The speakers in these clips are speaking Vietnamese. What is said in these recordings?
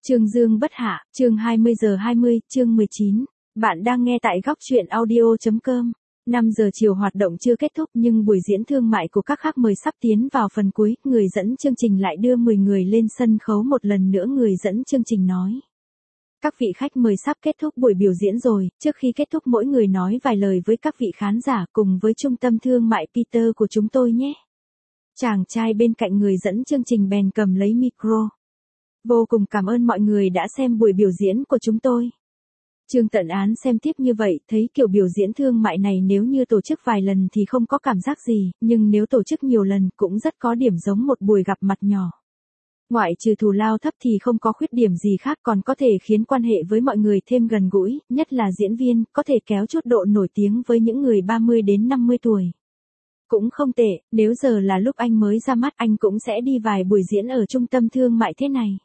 Chương Dương bất hạ, chương 20:20, chương 19. Bạn đang nghe tại góc truyện audio.com. 5 giờ chiều hoạt động chưa kết thúc nhưng buổi diễn thương mại của các khách mời sắp tiến vào phần cuối, người dẫn chương trình lại đưa 10 người lên sân khấu một lần nữa. Người dẫn chương trình nói: các vị khách mời sắp kết thúc buổi biểu diễn rồi, trước khi kết thúc mỗi người nói vài lời với các vị khán giả cùng với trung tâm thương mại Peter của chúng tôi nhé. Chàng trai bên cạnh người dẫn chương trình bèn cầm lấy micro. Vô cùng cảm ơn mọi người đã xem buổi biểu diễn của chúng tôi. Trương Tận Án xem tiếp như vậy, thấy kiểu biểu diễn thương mại này nếu như tổ chức vài lần thì không có cảm giác gì, nhưng nếu tổ chức nhiều lần cũng rất có điểm giống một buổi gặp mặt nhỏ. Ngoại trừ thù lao thấp thì không có khuyết điểm gì khác, còn có thể khiến quan hệ với mọi người thêm gần gũi, nhất là diễn viên, có thể kéo chút độ nổi tiếng với những người 30 đến 50 tuổi. Cũng không tệ, nếu giờ là lúc anh mới ra mắt anh cũng sẽ đi vài buổi diễn ở trung tâm thương mại thế này.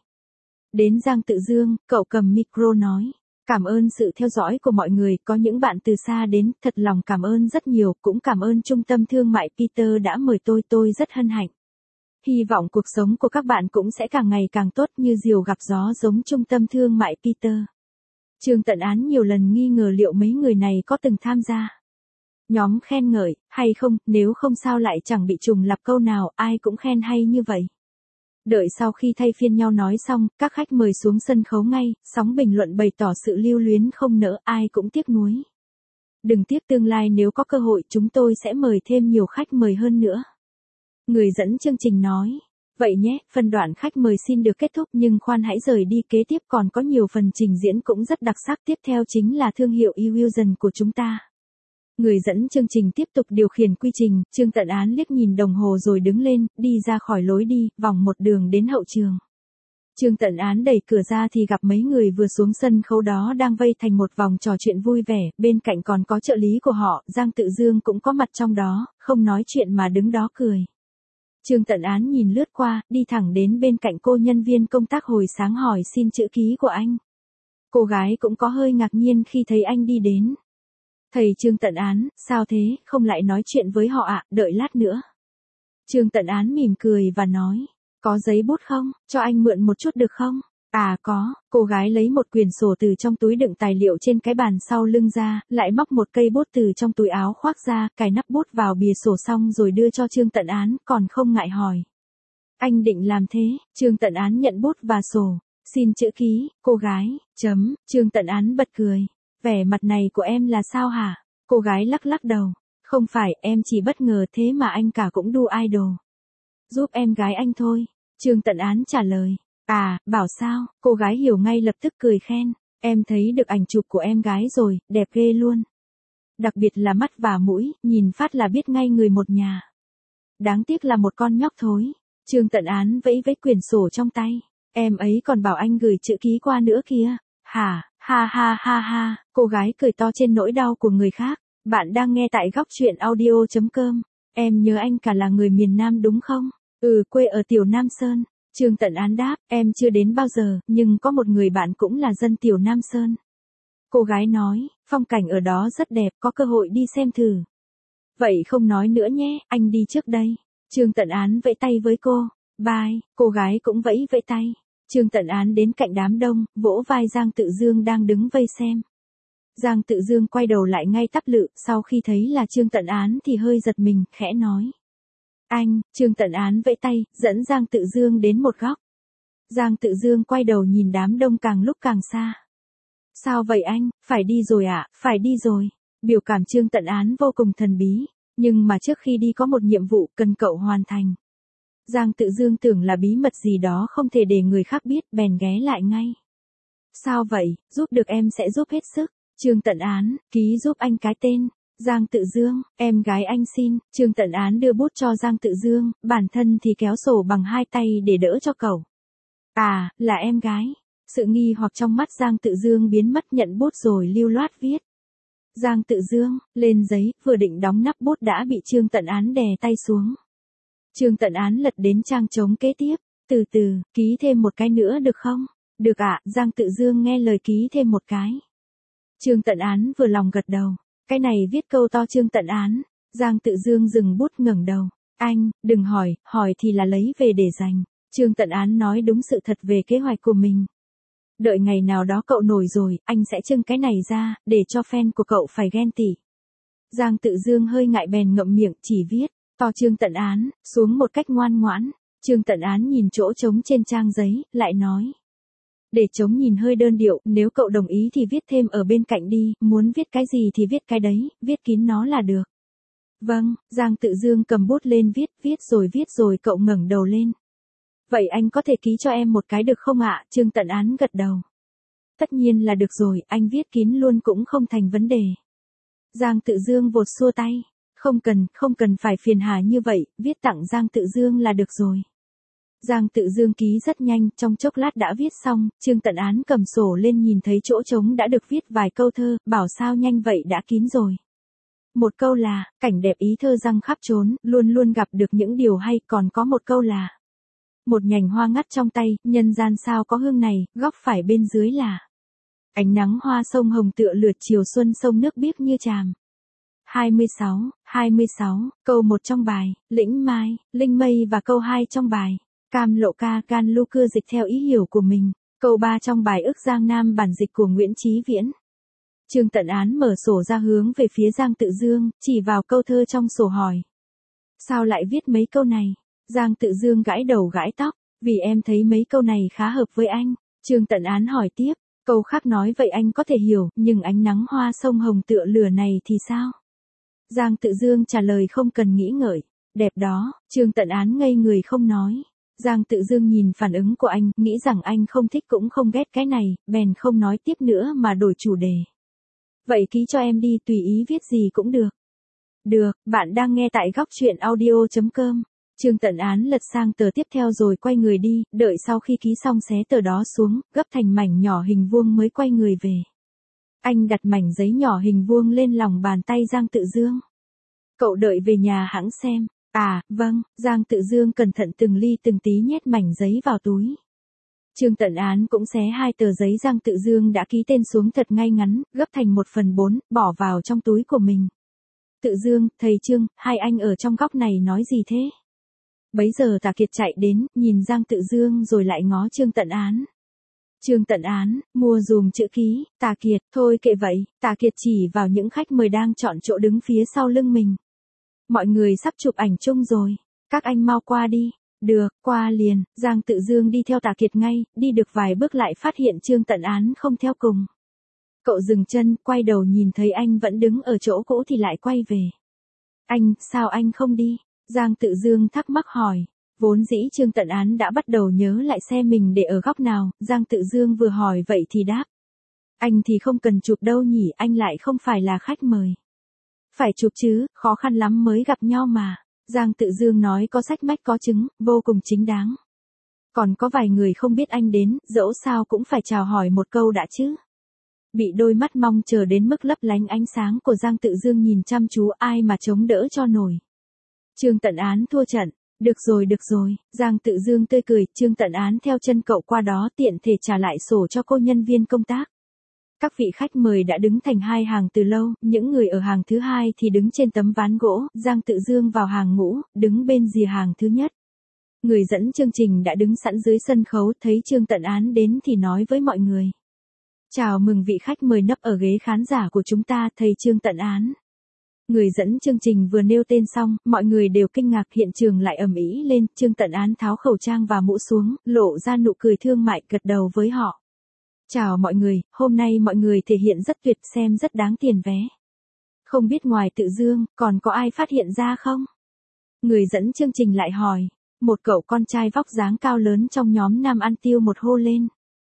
Đến Giang Tự Dương, cậu cầm micro nói: cảm ơn sự theo dõi của mọi người, có những bạn từ xa đến, thật lòng cảm ơn rất nhiều, cũng cảm ơn trung tâm thương mại Peter đã mời tôi rất hân hạnh. Hy vọng cuộc sống của các bạn cũng sẽ càng ngày càng tốt như diều gặp gió giống trung tâm thương mại Peter. Trương Tận Án nhiều lần nghi ngờ liệu mấy người này có từng tham gia nhóm khen ngợi, hay không, nếu không sao lại chẳng bị trùng lặp câu nào, ai cũng khen hay như vậy. Đợi sau khi thay phiên nhau nói xong, các khách mời xuống sân khấu ngay, sóng bình luận bày tỏ sự lưu luyến không nỡ, ai cũng tiếc nuối. Đừng tiếc, tương lai nếu có cơ hội chúng tôi sẽ mời thêm nhiều khách mời hơn nữa. Người dẫn chương trình nói: vậy nhé, phân đoạn khách mời xin được kết thúc nhưng khoan hãy rời đi, kế tiếp còn có nhiều phần trình diễn cũng rất đặc sắc, tiếp theo chính là thương hiệu Illusion của chúng ta. Người dẫn chương trình tiếp tục điều khiển quy trình, Trương Tận Án liếc nhìn đồng hồ rồi đứng lên, đi ra khỏi lối đi, vòng một đường đến hậu trường. Trương Tận Án đẩy cửa ra thì gặp mấy người vừa xuống sân khấu đó đang vây thành một vòng trò chuyện vui vẻ, bên cạnh còn có trợ lý của họ, Giang Tự Dương cũng có mặt trong đó, không nói chuyện mà đứng đó cười. Trương Tận Án nhìn lướt qua, đi thẳng đến bên cạnh cô nhân viên công tác hồi sáng hỏi xin chữ ký của anh. Cô gái cũng có hơi ngạc nhiên khi thấy anh đi đến. Thầy Trương Tận Án, sao thế, không lại nói chuyện với họ ạ, đợi lát nữa. Trương Tận Án mỉm cười và nói: có giấy bút không, cho anh mượn một chút được không? À có, cô gái lấy một quyển sổ từ trong túi đựng tài liệu trên cái bàn sau lưng ra, lại móc một cây bút từ trong túi áo khoác ra, cài nắp bút vào bìa sổ xong rồi đưa cho Trương Tận Án, còn không ngại hỏi: anh định làm thế? Trương Tận Án nhận bút và sổ. Xin chữ ký, cô gái, Trương Tận Án bật cười. Vẻ mặt này của em là sao hả? Cô gái lắc lắc đầu. Không phải, em chỉ bất ngờ thế mà anh cả cũng đu idol. Giúp em gái anh thôi. Trương Tận Án trả lời. À, bảo sao? Cô gái hiểu ngay lập tức cười khen. Em thấy được ảnh chụp của em gái rồi, đẹp ghê luôn. Đặc biệt là mắt và mũi, nhìn phát là biết ngay người một nhà. Đáng tiếc là một con nhóc thối. Trương Tận Án vẫy vẫy quyển sổ trong tay. Em ấy còn bảo anh gửi chữ ký qua nữa kìa. Hả? Ha ha ha ha, cô gái cười to trên nỗi đau của người khác. Bạn đang nghe tại góc truyện audio.com. Em nhớ anh cả là người miền Nam đúng không? Ừ, quê ở Tiểu Nam Sơn. Trương Tận Án đáp, em chưa đến bao giờ, nhưng có một người bạn cũng là dân Tiểu Nam Sơn. Cô gái nói, phong cảnh ở đó rất đẹp, có cơ hội đi xem thử. Vậy không nói nữa nhé, anh đi trước đây. Trương Tận Án vẫy tay với cô. Bye, cô gái cũng vẫy vẫy tay. Trương Tận Án đến cạnh đám đông, vỗ vai Giang Tự Dương đang đứng vây xem. Giang Tự Dương quay đầu lại ngay tắp lự, sau khi thấy là Trương Tận Án thì hơi giật mình, khẽ nói: anh. Trương Tận Án vẫy tay, dẫn Giang Tự Dương đến một góc. Giang Tự Dương quay đầu nhìn đám đông càng lúc càng xa. Sao vậy anh, phải đi rồi ạ, phải đi rồi. Biểu cảm Trương Tận Án vô cùng thần bí, nhưng mà trước khi đi có một nhiệm vụ cần cậu hoàn thành. Giang Tự Dương tưởng là bí mật gì đó không thể để người khác biết, bèn ghé lại ngay. Sao vậy, giúp được em sẽ giúp hết sức. Trương Tận Án, ký giúp anh cái tên. Giang Tự Dương, em gái anh xin. Trương Tận Án đưa bút cho Giang Tự Dương, bản thân thì kéo sổ bằng hai tay để đỡ cho cậu. À, là em gái. Sự nghi hoặc trong mắt Giang Tự Dương biến mất, nhận bút rồi lưu loát viết. Giang Tự Dương, lên giấy, vừa định đóng nắp bút đã bị Trương Tận Án đè tay xuống. Trương Tận Án lật đến trang trống kế tiếp. Từ từ, ký thêm một cái nữa được không? Được ạ, Giang Tự Dương nghe lời ký thêm một cái. Trương Tận Án vừa lòng gật đầu. Cái này viết câu to Trương Tận Án. Giang Tự Dương dừng bút ngẩng đầu. Anh, đừng hỏi, hỏi thì là lấy về để dành. Trương Tận Án nói đúng sự thật về kế hoạch của mình. Đợi ngày nào đó cậu nổi rồi, anh sẽ trưng cái này ra, để cho fan của cậu phải ghen tị. Giang Tự Dương hơi ngại bèn ngậm miệng, chỉ viết, to Trương Tận Án, xuống một cách ngoan ngoãn. Trương Tận Án nhìn chỗ trống trên trang giấy, lại nói. Để trống nhìn hơi đơn điệu, nếu cậu đồng ý thì viết thêm ở bên cạnh đi, muốn viết cái gì thì viết cái đấy, viết kín nó là được. Vâng, Giang Tự Dương cầm bút lên viết rồi cậu ngẩng đầu lên. Vậy anh có thể ký cho em một cái được không ạ? Trương Tận Án gật đầu. Tất nhiên là được rồi, anh viết kín luôn cũng không thành vấn đề. Giang Tự Dương vột xua tay. Không cần phải phiền hà như vậy, viết tặng Giang Tự Dương là được rồi. Giang Tự Dương ký rất nhanh, trong chốc lát đã viết xong, Trương Tận Án cầm sổ lên nhìn thấy chỗ trống đã được viết vài câu thơ, bảo sao nhanh vậy đã kín rồi. Một câu là, cảnh đẹp ý thơ răng khắp trốn, luôn luôn gặp được những điều hay, còn có một câu là. Một nhành hoa ngắt trong tay, nhân gian sao có hương này, góc phải bên dưới là. Ánh nắng hoa sông hồng tựa lượt chiều xuân sông nước biếc như tràm. 26, câu 1 trong bài, lĩnh mai, linh mây và câu 2 trong bài, cam lộ ca can lu cưa dịch theo ý hiểu của mình, câu 3 trong bài ức Giang Nam bản dịch của Nguyễn Chí Viễn. Trương Tận Án mở sổ ra hướng về phía Giang Tự Dương, chỉ vào câu thơ trong sổ hỏi. Sao lại viết mấy câu này? Giang Tự Dương gãi đầu gãi tóc, vì em thấy mấy câu này khá hợp với anh. Trương Tận Án hỏi tiếp, câu khác nói vậy anh có thể hiểu, nhưng ánh nắng hoa sông hồng tựa lửa này thì sao? Giang Tự Dương trả lời không cần nghĩ ngợi, đẹp đó. Trương Tận Án ngây người không nói. Giang Tự Dương nhìn phản ứng của anh, nghĩ rằng anh không thích cũng không ghét cái này, bèn không nói tiếp nữa mà đổi chủ đề. Vậy ký cho em đi, tùy ý viết gì cũng được. Được, bạn đang nghe tại góc truyện audio.com. Trương Tận Án lật sang tờ tiếp theo rồi quay người đi, đợi sau khi ký xong xé tờ đó xuống, gấp thành mảnh nhỏ hình vuông mới quay người về. Anh đặt mảnh giấy nhỏ hình vuông lên lòng bàn tay Giang Tự Dương. Cậu đợi về nhà hãng xem. À, vâng, Giang Tự Dương cẩn thận từng ly từng tí nhét mảnh giấy vào túi. Trương Tận Án cũng xé 2 tờ giấy Giang Tự Dương đã ký tên xuống thật ngay ngắn, gấp thành 1/4, bỏ vào trong túi của mình. Tự Dương, thầy Trương, hai anh ở trong góc này nói gì thế? Bấy giờ Tà Kiệt chạy đến, nhìn Giang Tự Dương rồi lại ngó Trương Tận Án. Trương Tận Án, mua dùm chữ ký, Tà Kiệt, thôi kệ vậy, Tà Kiệt chỉ vào những khách mời đang chọn chỗ đứng phía sau lưng mình. Mọi người sắp chụp ảnh chung rồi, các anh mau qua đi. Được, qua liền. Giang Tự Dương đi theo Tà Kiệt ngay, đi được vài bước lại phát hiện Trương Tận Án không theo cùng. Cậu dừng chân, quay đầu nhìn thấy anh vẫn đứng ở chỗ cũ thì lại quay về. Anh, sao anh không đi? Giang Tự Dương thắc mắc hỏi. Vốn dĩ Trương Tận Án đã bắt đầu nhớ lại xe mình để ở góc nào, Giang Tự Dương vừa hỏi vậy thì đáp. Anh thì không cần chụp đâu nhỉ, anh lại không phải là khách mời. Phải chụp chứ, khó khăn lắm mới gặp nhau mà. Giang Tự Dương nói có sách mách có chứng, vô cùng chính đáng. Còn có vài người không biết anh đến, dẫu sao cũng phải chào hỏi một câu đã chứ. Bị đôi mắt mong chờ đến mức lấp lánh ánh sáng của Giang Tự Dương nhìn chăm chú ai mà chống đỡ cho nổi. Trương Tận Án thua trận. Được rồi, Giang Tự Dương tươi cười, Trương Tận Án theo chân cậu qua đó tiện thể trả lại sổ cho cô nhân viên công tác. Các vị khách mời đã đứng thành 2 hàng từ lâu, những người ở hàng thứ 2 thì đứng trên tấm ván gỗ, Giang Tự Dương vào hàng ngũ, đứng bên rìa hàng thứ nhất. Người dẫn chương trình đã đứng sẵn dưới sân khấu, thấy Trương Tận Án đến thì nói với mọi người. Chào mừng vị khách mời nấp ở ghế khán giả của chúng ta, thầy Trương Tận Án. Người dẫn chương trình vừa nêu tên xong, mọi người đều kinh ngạc, hiện trường lại ầm ĩ lên, Trương Tận Án tháo khẩu trang và mũ xuống, lộ ra nụ cười thương mại, gật đầu với họ. Chào mọi người, hôm nay mọi người thể hiện rất tuyệt, xem rất đáng tiền vé. Không biết ngoài Tự Dương, còn có ai phát hiện ra không? Người dẫn chương trình lại hỏi. Một cậu con trai vóc dáng cao lớn trong nhóm nam ăn tiêu một hô lên.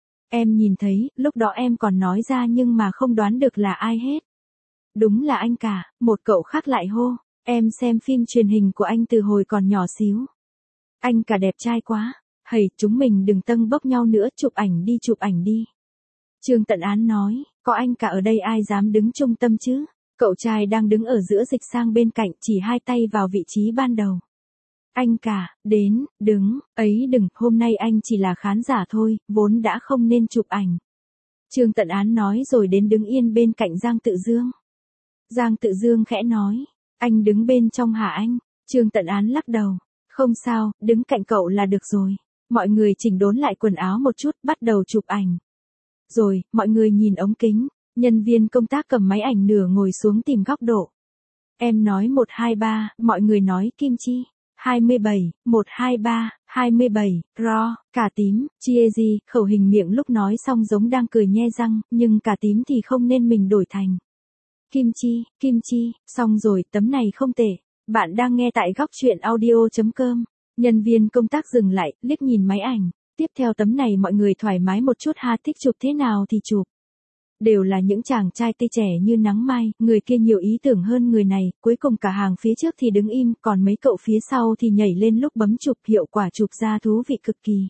Em nhìn thấy, lúc đó em còn nói ra nhưng mà không đoán được là ai hết. Đúng là anh cả, một cậu khác lại hô. Em xem phim truyền hình của anh từ hồi còn nhỏ xíu. Anh cả đẹp trai quá. Hầy, chúng mình đừng tâng bốc nhau nữa, chụp ảnh đi. Trương Tận Án nói, có anh cả ở đây ai dám đứng trung tâm chứ? Cậu trai đang đứng ở giữa dịch sang bên cạnh, chỉ 2 tay vào vị trí ban đầu. Anh cả, đến, đứng, ấy đừng, hôm nay anh chỉ là khán giả thôi, vốn đã không nên chụp ảnh. Trương Tận Án nói rồi đến đứng yên bên cạnh Giang Tự Dương. Giang Tự Dương khẽ nói, anh đứng bên trong hả anh? Trương Tận Án lắc đầu, không sao, đứng cạnh cậu là được rồi. Mọi người chỉnh đốn lại quần áo một chút, bắt đầu chụp ảnh. Rồi, mọi người nhìn ống kính, nhân viên công tác cầm máy ảnh nửa ngồi xuống tìm góc độ. Em nói 123, mọi người nói kim chi. 27, 123, 27, ro, cà tím, chia gì, khẩu hình miệng lúc nói xong giống đang cười nhe răng, nhưng cà tím thì không nên mình đổi thành. Kim chi, xong rồi, tấm này không tệ. Bạn đang nghe tại góc chuyện audio.com. Nhân viên công tác dừng lại, liếc nhìn máy ảnh. Tiếp theo tấm này mọi người thoải mái một chút ha, thích chụp thế nào thì chụp. Đều là những chàng trai tươi trẻ như nắng mai, người kia nhiều ý tưởng hơn người này, cuối cùng cả hàng phía trước thì đứng im, còn mấy cậu phía sau thì nhảy lên lúc bấm chụp, hiệu quả chụp ra thú vị cực kỳ.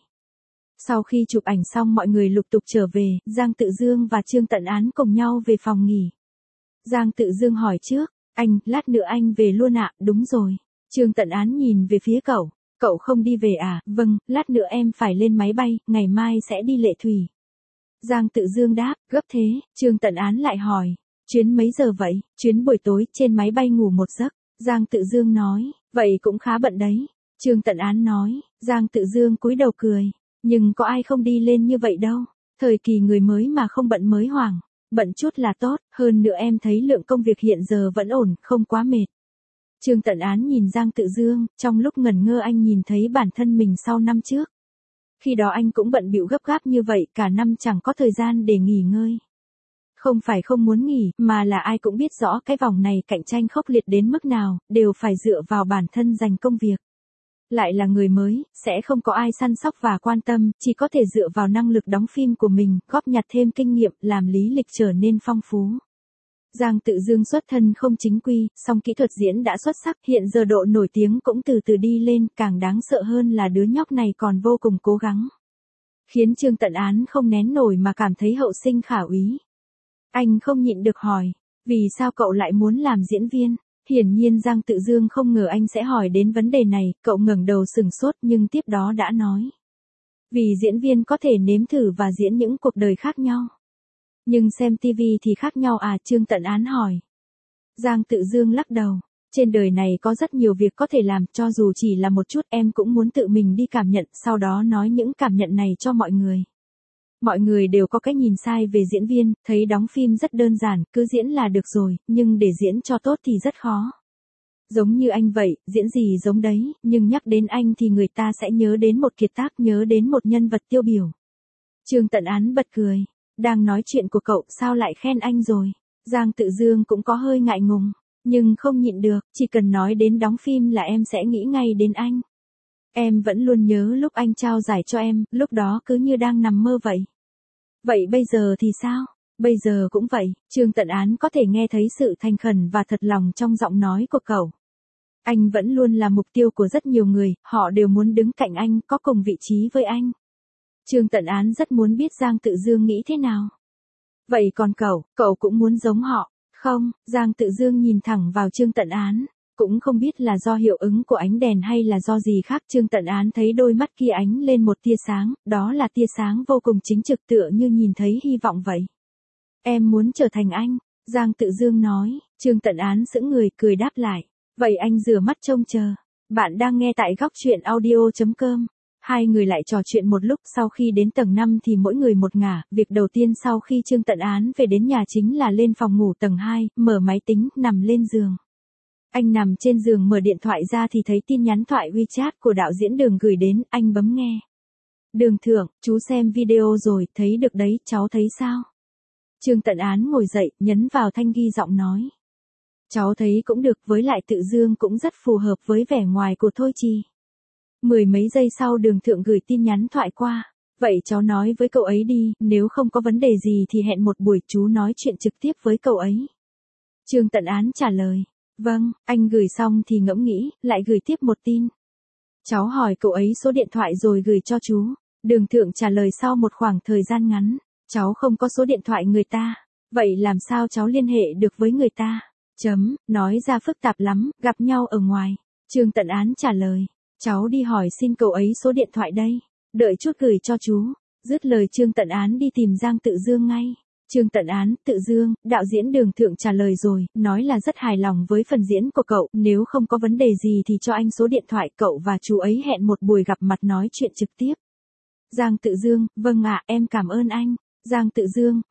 Sau khi chụp ảnh xong mọi người lục tục trở về, Giang Tự Dương và Trương Tận Án cùng nhau về phòng nghỉ. Giang Tự Dương hỏi trước, anh, lát nữa anh về luôn ạ, đúng rồi. Trương Tận Án nhìn về phía cậu, cậu không đi về à, vâng, lát nữa em phải lên máy bay, ngày mai sẽ đi Lệ Thủy. Giang Tự Dương đáp, gấp thế, Trương Tận Án lại hỏi, chuyến mấy giờ vậy, chuyến buổi tối, trên máy bay ngủ một giấc. Giang Tự Dương nói, vậy cũng khá bận đấy. Trương Tận Án nói, Giang Tự Dương cúi đầu cười, nhưng có ai không đi lên như vậy đâu, thời kỳ người mới mà không bận mới hoảng, bận chút là tốt, hơn nữa em thấy lượng công việc hiện giờ vẫn ổn, không quá mệt. Trương Tận Án nhìn Giang Tự Dương, trong lúc ngẩn ngơ anh nhìn thấy bản thân mình sau năm trước. Khi đó anh cũng bận bịu gấp gáp như vậy, cả năm chẳng có thời gian để nghỉ ngơi. Không phải không muốn nghỉ, mà là ai cũng biết rõ cái vòng này cạnh tranh khốc liệt đến mức nào, đều phải dựa vào bản thân dành công việc. Lại là người mới, sẽ không có ai săn sóc và quan tâm, chỉ có thể dựa vào năng lực đóng phim của mình, góp nhặt thêm kinh nghiệm, làm lý lịch trở nên phong phú. Giang Tự Dương xuất thân không chính quy, song kỹ thuật diễn đã xuất sắc, hiện giờ độ nổi tiếng cũng từ từ đi lên, càng đáng sợ hơn là đứa nhóc này còn vô cùng cố gắng. Khiến Trương Tận Án không nén nổi mà cảm thấy hậu sinh khả úy. Anh không nhịn được hỏi, vì sao cậu lại muốn làm diễn viên? Hiển nhiên Giang Tự Dương không ngờ anh sẽ hỏi đến vấn đề này, cậu ngẩng đầu sừng sốt nhưng tiếp đó đã nói. Vì diễn viên có thể nếm thử và diễn những cuộc đời khác nhau. Nhưng xem TV thì khác nhau à, Trương Tận Án hỏi. Giang Tự Dương lắc đầu. Trên đời này có rất nhiều việc có thể làm, cho dù chỉ là một chút em cũng muốn tự mình đi cảm nhận, sau đó nói những cảm nhận này cho mọi người. Mọi người đều có cái nhìn sai về diễn viên, thấy đóng phim rất đơn giản, cứ diễn là được rồi, nhưng để diễn cho tốt thì rất khó. Giống như anh vậy, diễn gì giống đấy, nhưng nhắc đến anh thì người ta sẽ nhớ đến một kiệt tác, nhớ đến một nhân vật tiêu biểu. Trương Tận Án bật cười. Đang nói chuyện của cậu sao lại khen anh rồi? Giang Tự Dương cũng có hơi ngại ngùng, nhưng không nhịn được, chỉ cần nói đến đóng phim là em sẽ nghĩ ngay đến anh. Em vẫn luôn nhớ lúc anh trao giải cho em, lúc đó cứ như đang nằm mơ vậy. Vậy bây giờ thì sao? Bây giờ cũng vậy, Trương Tận Án có thể nghe thấy sự thành khẩn và thật lòng trong giọng nói của cậu. Anh vẫn luôn là mục tiêu của rất nhiều người, họ đều muốn đứng cạnh anh, có cùng vị trí với anh. Trương Tận Án rất muốn biết Giang Tự Dương nghĩ thế nào. Vậy còn cậu cũng muốn giống họ, không? Giang Tự Dương nhìn thẳng vào Trương Tận Án, cũng không biết là do hiệu ứng của ánh đèn hay là do gì khác. Trương Tận Án thấy đôi mắt kia ánh lên một tia sáng, đó là tia sáng vô cùng chính trực tựa như nhìn thấy hy vọng vậy. Em muốn trở thành anh, Giang Tự Dương nói. Trương Tận Án sững người cười đáp lại. Vậy anh rửa mắt trông chờ. Bạn đang nghe tại góc chuyện audio.com. Hai người lại trò chuyện một lúc, sau khi đến tầng 5 thì mỗi người một ngả, việc đầu tiên sau khi Trương Tận Án về đến nhà chính là lên phòng ngủ tầng 2, mở máy tính, nằm lên giường. Anh nằm trên giường mở điện thoại ra thì thấy tin nhắn thoại WeChat của đạo diễn Đường gửi đến, anh bấm nghe. Đường thượng, chú xem video rồi, thấy được đấy, cháu thấy sao? Trương Tận Án ngồi dậy, nhấn vào thanh ghi giọng nói. Cháu thấy cũng được, với lại Tự Dương cũng rất phù hợp với vẻ ngoài của Thôi Trì. Mười mấy giây sau Đường thượng gửi tin nhắn thoại qua. Vậy cháu nói với cậu ấy đi, nếu không có vấn đề gì thì hẹn một buổi chú nói chuyện trực tiếp với cậu ấy. Trương Tận Án trả lời. Vâng, anh gửi xong thì ngẫm nghĩ, lại gửi tiếp một tin. Cháu hỏi cậu ấy số điện thoại rồi gửi cho chú. Đường thượng trả lời sau một khoảng thời gian ngắn. Cháu không có số điện thoại người ta. Vậy làm sao cháu liên hệ được với người ta? Nói ra phức tạp lắm, gặp nhau ở ngoài. Trương Tận Án trả lời. Cháu đi hỏi xin cậu ấy số điện thoại đây. Đợi chút gửi cho chú. Dứt lời Trương Tận Án đi tìm Giang Tự Dương ngay. Trương Tận Án, Tự Dương, đạo diễn Đường thượng trả lời rồi, nói là rất hài lòng với phần diễn của cậu, nếu không có vấn đề gì thì cho anh số điện thoại, cậu và chú ấy hẹn một buổi gặp mặt nói chuyện trực tiếp. Giang Tự Dương, vâng ạ, em cảm ơn anh. Giang Tự Dương,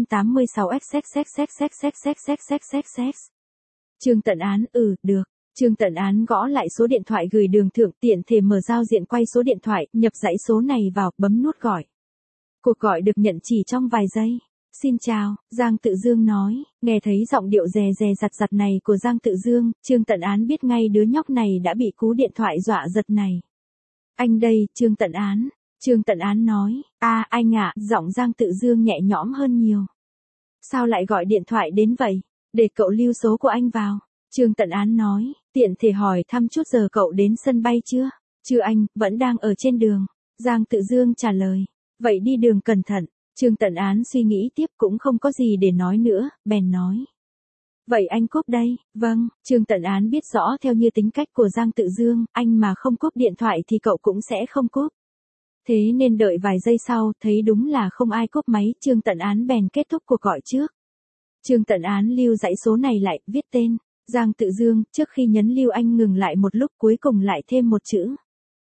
186XXXXXXXXXXXXX. Trương Tận Án, được. Trương Tận Án gõ lại số điện thoại gửi Đường Thượng, tiện thể mở giao diện quay số điện thoại, nhập dãy số này vào, bấm nút gọi. Cuộc gọi được nhận chỉ trong vài giây. Xin chào, Giang Tự Dương nói, nghe thấy giọng điệu dè dè giặt giặt này của Giang Tự Dương, Trương Tận Án biết ngay đứa nhóc này đã bị cú điện thoại dọa giật này. Anh đây, Trương Tận Án. Trương Tận Án nói, anh ạ, giọng Giang Tự Dương nhẹ nhõm hơn nhiều. Sao lại gọi điện thoại đến vậy? Để cậu lưu số của anh vào. Trương Tận Án nói, tiện thể hỏi thăm chút giờ cậu đến sân bay chưa? Chưa anh, vẫn đang ở trên đường. Giang Tự Dương trả lời, vậy đi đường cẩn thận. Trương Tận Án suy nghĩ tiếp cũng không có gì để nói nữa, bèn nói. Vậy anh cúp đây, vâng, Trương Tận Án biết rõ theo như tính cách của Giang Tự Dương, anh mà không cúp điện thoại thì cậu cũng sẽ không cúp. Thế nên đợi vài giây sau, thấy đúng là không ai cúp máy, Trương Tận Án bèn kết thúc cuộc gọi trước. Trương Tận Án lưu dãy số này lại, viết tên, Giang Tự Dương, trước khi nhấn lưu anh ngừng lại một lúc cuối cùng lại thêm một chữ.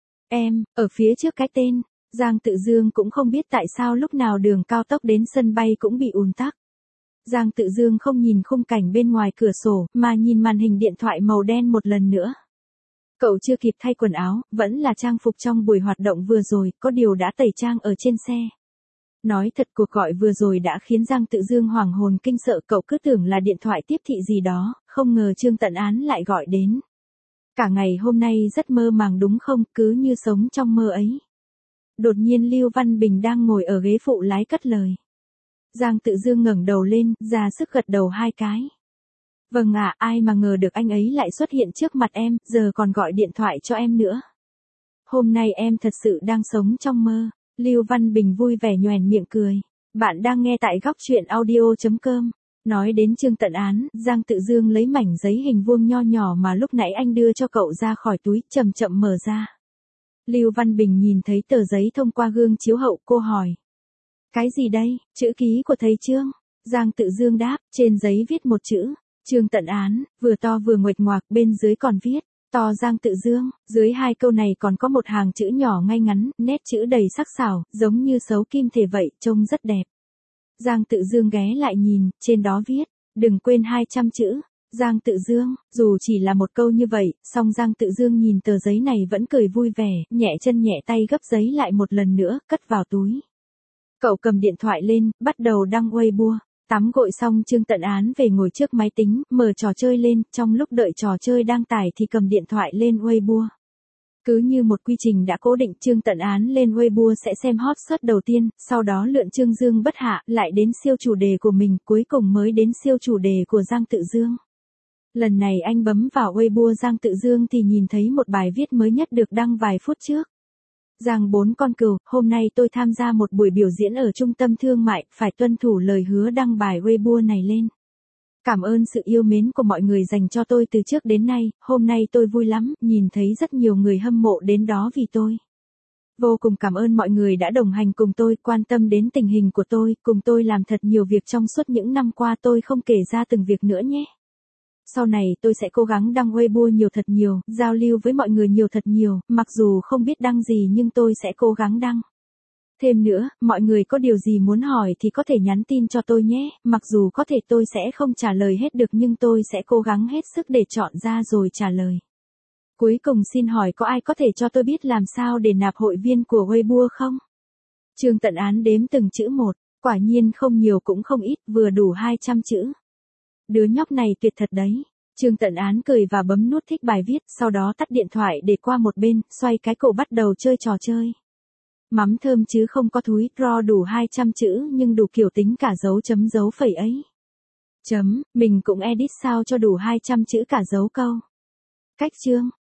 Em, ở phía trước cái tên. Giang Tự Dương cũng không biết tại sao lúc nào đường cao tốc đến sân bay cũng bị ùn tắc. Giang Tự Dương không nhìn khung cảnh bên ngoài cửa sổ, mà nhìn màn hình điện thoại màu đen một lần nữa. Cậu chưa kịp thay quần áo, vẫn là trang phục trong buổi hoạt động vừa rồi, có điều đã tẩy trang ở trên xe. Nói thật cuộc gọi vừa rồi đã khiến Giang Tự Dương hoảng hồn kinh sợ, cậu cứ tưởng là điện thoại tiếp thị gì đó, không ngờ Trương Tận Án lại gọi đến. Cả ngày hôm nay rất mơ màng đúng không, cứ như sống trong mơ ấy. Đột nhiên Lưu Văn Bình đang ngồi ở ghế phụ lái cất lời. Giang Tự Dương ngẩng đầu lên, ra sức gật đầu 2 cái. Vâng ạ, ai mà ngờ được anh ấy lại xuất hiện trước mặt em, giờ còn gọi điện thoại cho em nữa. Hôm nay em thật sự đang sống trong mơ. Lưu Văn Bình vui vẻ nhoẻn miệng cười. Bạn đang nghe tại góc truyện audio.com. Nói đến Trương Tận Án, Giang Tự Dương lấy mảnh giấy hình vuông nho nhỏ mà lúc nãy anh đưa cho cậu ra khỏi túi, chậm chậm mở ra. Lưu Văn Bình nhìn thấy tờ giấy thông qua gương chiếu hậu, cô hỏi. Cái gì đây, chữ ký của thầy Trương? Giang Tự Dương đáp, trên giấy viết một chữ, Trương Tận Án, vừa to vừa nguệch ngoạc, bên dưới còn viết, to Giang Tự Dương, dưới 2 câu này còn có một hàng chữ nhỏ ngay ngắn, nét chữ đầy sắc sảo, giống như sấu kim thể vậy, trông rất đẹp. Giang Tự Dương ghé lại nhìn, trên đó viết, đừng quên 200 chữ. Giang Tự Dương, dù chỉ là một câu như vậy, song Giang Tự Dương nhìn tờ giấy này vẫn cười vui vẻ, nhẹ chân nhẹ tay gấp giấy lại một lần nữa, cất vào túi. Cậu cầm điện thoại lên, bắt đầu đăng Weibo. Tắm gội xong Trương Tận Án về ngồi trước máy tính, mở trò chơi lên, trong lúc đợi trò chơi đăng tải thì cầm điện thoại lên Weibo. Cứ như một quy trình đã cố định, Trương Tận Án lên Weibo sẽ xem hot search đầu tiên, sau đó lượn Trương Dương bất hạ, lại đến siêu chủ đề của mình, cuối cùng mới đến siêu chủ đề của Giang Tự Dương. Lần này anh bấm vào Weibo Giang Tự Dương thì nhìn thấy một bài viết mới nhất được đăng vài phút trước. Giang 4 con cừu, hôm nay tôi tham gia một buổi biểu diễn ở trung tâm thương mại, phải tuân thủ lời hứa đăng bài Weibo này lên. Cảm ơn sự yêu mến của mọi người dành cho tôi từ trước đến nay, hôm nay tôi vui lắm, nhìn thấy rất nhiều người hâm mộ đến đó vì tôi. Vô cùng cảm ơn mọi người đã đồng hành cùng tôi, quan tâm đến tình hình của tôi, cùng tôi làm thật nhiều việc trong suốt những năm qua, tôi không kể ra từng việc nữa nhé. Sau này tôi sẽ cố gắng đăng Weibo nhiều thật nhiều, giao lưu với mọi người nhiều thật nhiều, mặc dù không biết đăng gì nhưng tôi sẽ cố gắng đăng. Thêm nữa, mọi người có điều gì muốn hỏi thì có thể nhắn tin cho tôi nhé, mặc dù có thể tôi sẽ không trả lời hết được nhưng tôi sẽ cố gắng hết sức để chọn ra rồi trả lời. Cuối cùng xin hỏi có ai có thể cho tôi biết làm sao để nạp hội viên của Weibo không? Trương Tận Án đếm từng chữ một, quả nhiên không nhiều cũng không ít, vừa đủ 200 chữ. Đứa nhóc này tuyệt thật đấy. Trương Tận Án cười và bấm nút thích bài viết, sau đó tắt điện thoại để qua một bên, xoay cái cổ bắt đầu chơi trò chơi. Mắm thơm chứ không có thúi, draw đủ 200 chữ nhưng đủ kiểu tính cả dấu chấm dấu phẩy ấy. Chấm, mình cũng edit sao cho đủ 200 chữ cả dấu câu. Cách chương.